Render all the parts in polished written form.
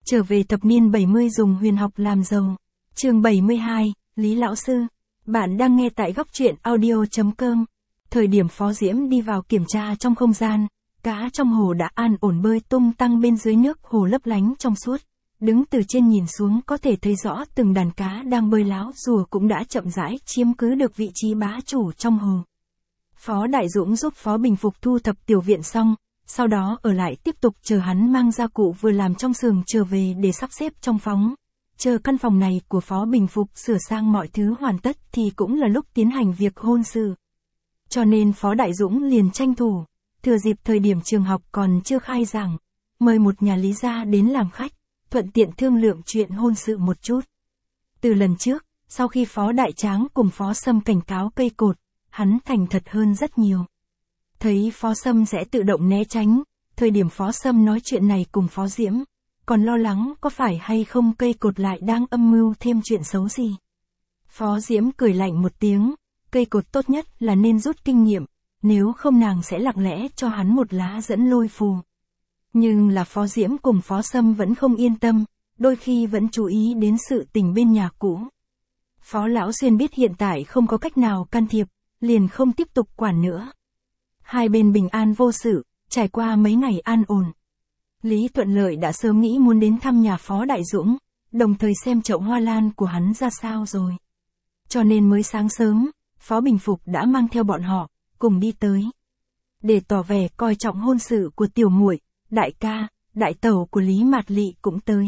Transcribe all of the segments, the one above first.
Trở về thập niên 70 dùng huyền học làm giàu. Chương 72, Lý Lão Sư. Bạn đang nghe tại góc truyện audio.com. Thời điểm Phó Diễm đi vào kiểm tra trong không gian, cá trong hồ đã an ổn bơi tung tăng bên dưới nước hồ lấp lánh trong suốt. Đứng từ trên nhìn xuống có thể thấy rõ từng đàn cá đang bơi láo rùa cũng đã chậm rãi chiếm cứ được vị trí bá chủ trong hồ. Phó Đại Dũng giúp Phó Bình Phục thu thập tiểu viện xong, sau đó ở lại tiếp tục chờ hắn mang gia cụ vừa làm trong xưởng trở về để sắp xếp trong phòng. Chờ căn phòng này của Phó Bình Phục sửa sang mọi thứ hoàn tất thì cũng là lúc tiến hành việc hôn sự. Cho nên Phó Đại Dũng liền tranh thủ, thừa dịp thời điểm trường học còn chưa khai giảng, mời một nhà lý gia đến làm khách, thuận tiện thương lượng chuyện hôn sự một chút. Từ lần trước, sau khi Phó Đại Tráng cùng Phó Sâm cảnh cáo cây cột, hắn thành thật hơn rất nhiều. Thấy Phó Sâm sẽ tự động né tránh, thời điểm Phó Sâm nói chuyện này cùng Phó Diễm, còn lo lắng có phải hay không cây cột lại đang âm mưu thêm chuyện xấu gì. Phó Diễm cười lạnh một tiếng, cây cột tốt nhất là nên rút kinh nghiệm, nếu không nàng sẽ lặng lẽ cho hắn một lá dẫn lôi phù. Nhưng là Phó Diễm cùng Phó Sâm vẫn không yên tâm, đôi khi vẫn chú ý đến sự tình bên nhà cũ. Phó Lão Xuyên biết hiện tại không có cách nào can thiệp, liền không tiếp tục quản nữa. Hai bên bình an vô sự, trải qua mấy ngày an ổn. Lý Thuận Lợi đã sớm nghĩ muốn đến thăm nhà Phó Đại Dũng, đồng thời xem chậu hoa lan của hắn ra sao rồi. Cho nên mới sáng sớm, Phó Bình Phục đã mang theo bọn họ, cùng đi tới. Để tỏ vẻ coi trọng hôn sự của tiểu muội, đại ca, đại tẩu của Lý Mạt Lị cũng tới.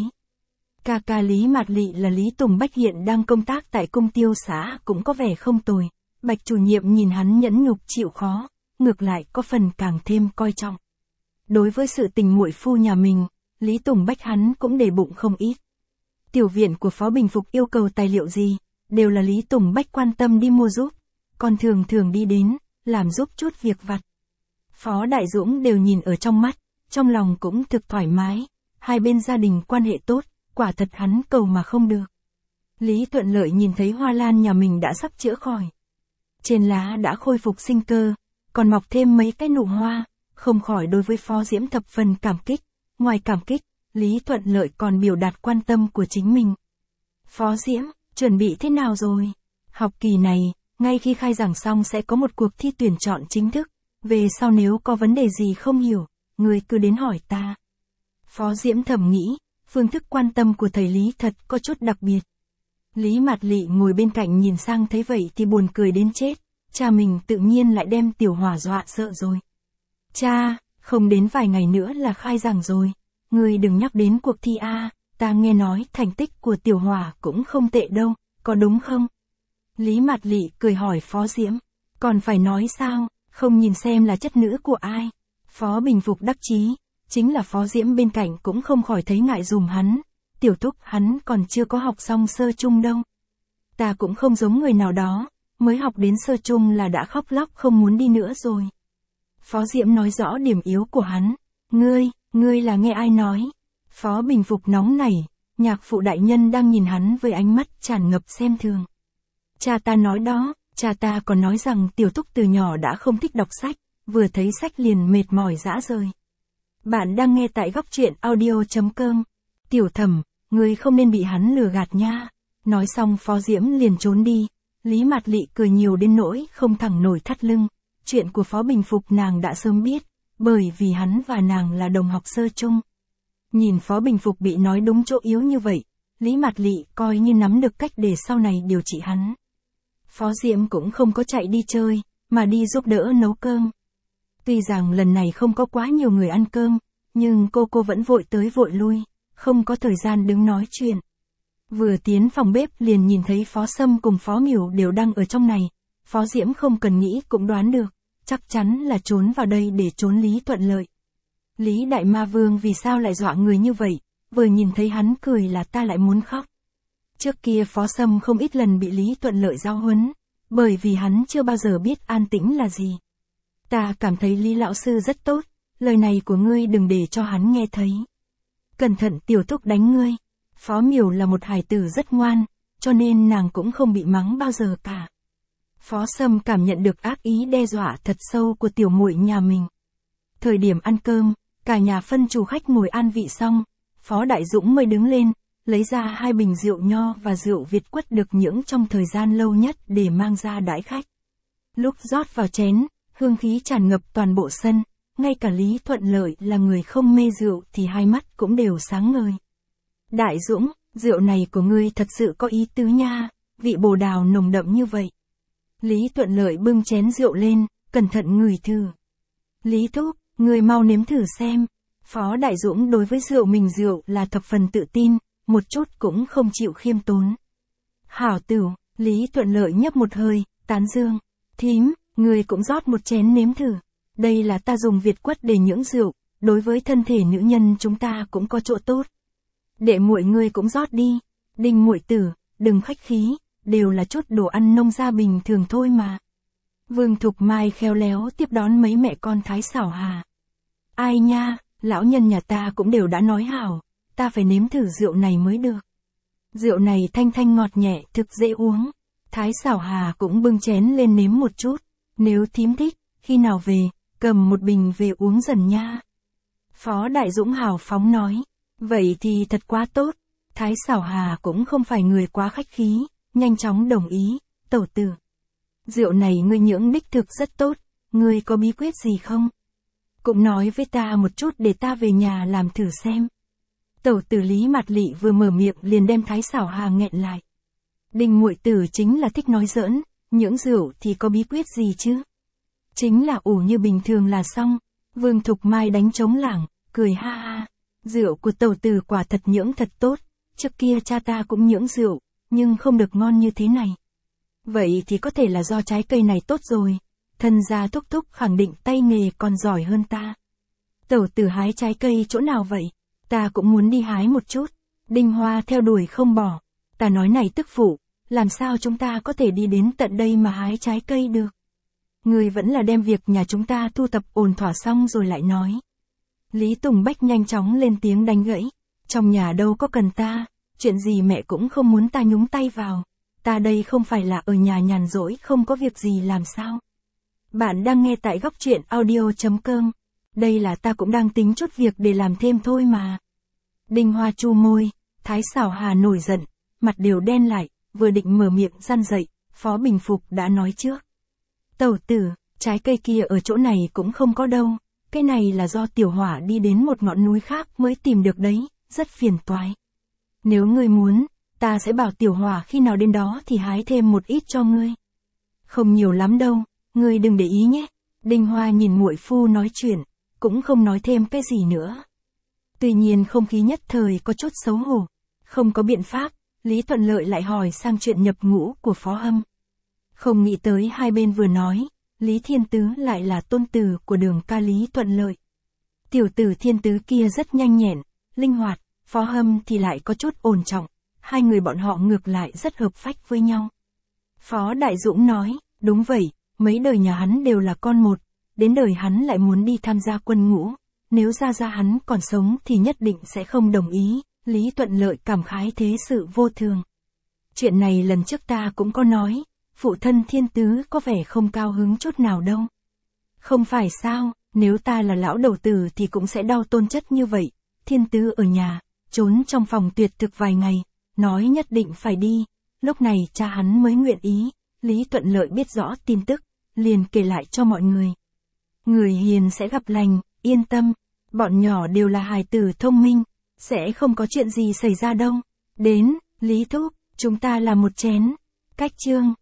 Ca Lý Mạt Lị là Lý Tùng Bách hiện đang công tác tại cung tiêu xã cũng có vẻ không tồi. Bạch chủ nhiệm nhìn hắn nhẫn nhục chịu khó, ngược lại có phần càng thêm coi trọng. Đối với sự tình muội phu nhà mình, Lý Tùng Bách hắn cũng để bụng không ít. Tiểu viện của Phó Bình Phục yêu cầu tài liệu gì, đều là Lý Tùng Bách quan tâm đi mua giúp, còn thường đi đến, làm giúp chút việc vặt. Phó Đại Dũng đều nhìn ở trong mắt, trong lòng cũng thực thoải mái, hai bên gia đình quan hệ tốt, quả thật hắn cầu mà không được. Lý Thuận Lợi nhìn thấy hoa lan nhà mình đã sắp chữa khỏi. Trên lá đã khôi phục sinh cơ, còn mọc thêm mấy cái nụ hoa, không khỏi đối với Phó Diễm thập phần cảm kích. Ngoài cảm kích, Lý Thuận Lợi còn biểu đạt quan tâm của chính mình. Phó Diễm, chuẩn bị thế nào rồi? Học kỳ này, ngay khi khai giảng xong sẽ có một cuộc thi tuyển chọn chính thức. Về sau nếu có vấn đề gì không hiểu, người cứ đến hỏi ta. Phó Diễm thầm nghĩ, phương thức quan tâm của thầy Lý thật có chút đặc biệt. Lý Mạt Lị ngồi bên cạnh nhìn sang thấy vậy thì buồn cười đến chết, cha mình tự nhiên lại đem Tiểu Hỏa dọa sợ rồi. Cha, không đến vài ngày nữa là khai giảng rồi, ngươi đừng nhắc đến cuộc thi a, ta nghe nói thành tích của Tiểu Hỏa cũng không tệ đâu, có đúng không? Lý Mạt Lị cười hỏi Phó Diễm, còn phải nói sao, không nhìn xem là chất nữ của ai? Phó Bình Phục đắc chí, chính là Phó Diễm bên cạnh cũng không khỏi thấy ngại dùm hắn. Tiểu Thúc hắn còn chưa có học xong sơ chung đâu. Ta cũng không giống người nào đó, mới học đến sơ chung là đã khóc lóc không muốn đi nữa rồi. Phó Diễm nói rõ điểm yếu của hắn. Ngươi là nghe ai nói? Phó Bình Phục nóng nảy, nhạc phụ đại nhân đang nhìn hắn với ánh mắt tràn ngập xem thường. Cha ta nói đó, cha ta còn nói rằng Tiểu Thúc từ nhỏ đã không thích đọc sách, vừa thấy sách liền mệt mỏi rã rời. Bạn đang nghe tại góc truyện audio.com. Tiểu Thẩm, ngươi không nên bị hắn lừa gạt nha. Nói xong Phó Diễm liền trốn đi. Lý Mạt Lị cười nhiều đến nỗi không thẳng nổi thắt lưng. Chuyện của Phó Bình Phục nàng đã sớm biết, bởi vì hắn và nàng là đồng học sơ chung. Nhìn Phó Bình Phục bị nói đúng chỗ yếu như vậy, Lý Mạt Lị coi như nắm được cách để sau này điều trị hắn. Phó Diễm cũng không có chạy đi chơi, mà đi giúp đỡ nấu cơm. Tuy rằng lần này không có quá nhiều người ăn cơm, nhưng cô vẫn vội tới vội lui, không có thời gian đứng nói chuyện. Vừa tiến phòng bếp liền nhìn thấy Phó Sâm cùng Phó Miểu đều đang ở trong này. Phó Diễm không cần nghĩ cũng đoán được, chắc chắn là trốn vào đây để trốn Lý Thuận Lợi. Lý Đại Ma Vương vì sao lại dọa người như vậy, vừa nhìn thấy hắn cười là ta lại muốn khóc. Trước kia Phó Sâm không ít lần bị Lý Thuận Lợi giao huấn, bởi vì hắn chưa bao giờ biết an tĩnh là gì. Ta cảm thấy Lý Lão Sư rất tốt, lời này của ngươi đừng để cho hắn nghe thấy. Cẩn thận Tiểu Thúc đánh ngươi. Phó Miểu là một hài tử rất ngoan, cho nên nàng cũng không bị mắng bao giờ cả. Phó Sâm cảm nhận được ác ý đe dọa thật sâu của tiểu muội nhà mình. Thời điểm ăn cơm, cả nhà phân chủ khách ngồi an vị xong, Phó Đại Dũng mới đứng lên, lấy ra 2 bình rượu nho và rượu Việt quất được nhưỡng trong thời gian lâu nhất để mang ra đãi khách. Lúc rót vào chén, hương khí tràn ngập toàn bộ sân, ngay cả Lý Thuận Lợi là người không mê rượu thì hai mắt cũng đều sáng ngời. Đại Dũng, rượu này của ngươi thật sự có ý tứ nha, vị bồ đào nồng đậm như vậy. Lý Thuận Lợi bưng chén rượu lên, cẩn thận ngửi thử. Lý thúc, ngươi mau nếm thử xem. Phó Đại Dũng đối với rượu mình rượu là thập phần tự tin, một chút cũng không chịu khiêm tốn. Hảo tửu, Lý Thuận Lợi nhấp một hơi, tán dương. Thím, ngươi cũng rót một chén nếm thử. Đây là ta dùng Việt quất để nhưỡng rượu, đối với thân thể nữ nhân chúng ta cũng có chỗ tốt. Đệ muội ngươi cũng rót đi. Đinh muội tử, đừng khách khí, đều là chút đồ ăn nông gia bình thường thôi mà. Vương Thục Mai khéo léo tiếp đón mấy mẹ con Thái Xảo Hà. Ai nha, lão nhân nhà ta cũng đều đã nói hảo, ta phải nếm thử rượu này mới được. Rượu này thanh thanh ngọt nhẹ, thực dễ uống. Thái Xảo Hà cũng bưng chén lên nếm một chút. Nếu thím thích, khi nào về, cầm một bình về uống dần nha. Phó Đại Dũng hào phóng nói. Vậy thì thật quá tốt. Thái Xảo Hà cũng không phải người quá khách khí, nhanh chóng đồng ý. Tẩu tử, rượu này ngươi nhưỡng đích thực rất tốt, ngươi có bí quyết gì không? Cũng nói với ta một chút để ta về nhà làm thử xem. Tẩu tử Lý Mạt Lị vừa mở miệng liền đem Thái Xảo Hà nghẹn lại. Đinh muội tử chính là thích nói giỡn, nhưỡng rượu thì có bí quyết gì chứ? Chính là ủ như bình thường là xong. Vương Thục Mai đánh trống lảng, cười ha ha. Rượu của tẩu tử quả thật nhưỡng thật tốt, trước kia cha ta cũng nhưỡng rượu, nhưng không được ngon như thế này. Vậy thì có thể là do trái cây này tốt rồi. Thân gia thúc thúc khẳng định tay nghề còn giỏi hơn ta. Tẩu tử hái trái cây chỗ nào vậy? Ta cũng muốn đi hái một chút. Đinh Hoa theo đuổi không bỏ. Ta nói này tức phụ, làm sao chúng ta có thể đi đến tận đây mà hái trái cây được? Người vẫn là đem việc nhà chúng ta thu thập ổn thỏa xong rồi lại nói. Lý Tùng Bách nhanh chóng lên tiếng đánh gãy. Trong nhà đâu có cần ta, chuyện gì mẹ cũng không muốn ta nhúng tay vào. Ta đây không phải là ở nhà nhàn rỗi không có việc gì làm sao? Bạn đang nghe tại góc truyện audio.com. Đây là ta cũng đang tính chút việc để làm thêm thôi mà. Đinh Hoa chu môi, Thái Xảo Hà nổi giận, mặt đều đen lại, vừa định mở miệng răn dậy, Phó Bình Phục đã nói trước. Tẩu tử, trái cây kia ở chỗ này cũng không có đâu, cái này là do tiểu hỏa đi đến một ngọn núi khác mới tìm được đấy, rất phiền toái. Nếu ngươi muốn, ta sẽ bảo tiểu hỏa khi nào đến đó thì hái thêm một ít cho ngươi. Không nhiều lắm đâu, ngươi đừng để ý nhé. Đinh Hoa nhìn muội phu nói chuyện, cũng không nói thêm cái gì nữa. Tuy nhiên không khí nhất thời có chút xấu hổ. Không có biện pháp, Lý Thuận Lợi lại hỏi sang chuyện nhập ngũ của Phó Hâm. Không nghĩ tới hai bên vừa nói, Lý Thiên Tứ lại là tôn tử của Đường ca Lý Thuận Lợi. Tiểu tử Thiên Tứ kia rất nhanh nhẹn, linh hoạt, Phó Hâm thì lại có chút ổn trọng. Hai người bọn họ ngược lại rất hợp phách với nhau. Phó Đại Dũng nói, đúng vậy, mấy đời nhà hắn đều là con một, đến đời hắn lại muốn đi tham gia quân ngũ, nếu ra hắn còn sống thì nhất định sẽ không đồng ý. Lý Thuận Lợi cảm khái thế sự vô thường. Chuyện này lần trước ta cũng có nói, phụ thân Thiên Tứ có vẻ không cao hứng chút nào đâu. Không phải sao, nếu ta là lão đầu tử thì cũng sẽ đau tôn chất như vậy. Thiên Tứ ở nhà, trốn trong phòng tuyệt thực vài ngày, nói nhất định phải đi, lúc này cha hắn mới nguyện ý. Lý Thuận Lợi biết rõ tin tức, liền kể lại cho mọi người. Người hiền sẽ gặp lành, yên tâm, bọn nhỏ đều là hài tử thông minh, sẽ không có chuyện gì xảy ra đâu. Đến, Lý Thúc, chúng ta làm một chén. Cách chương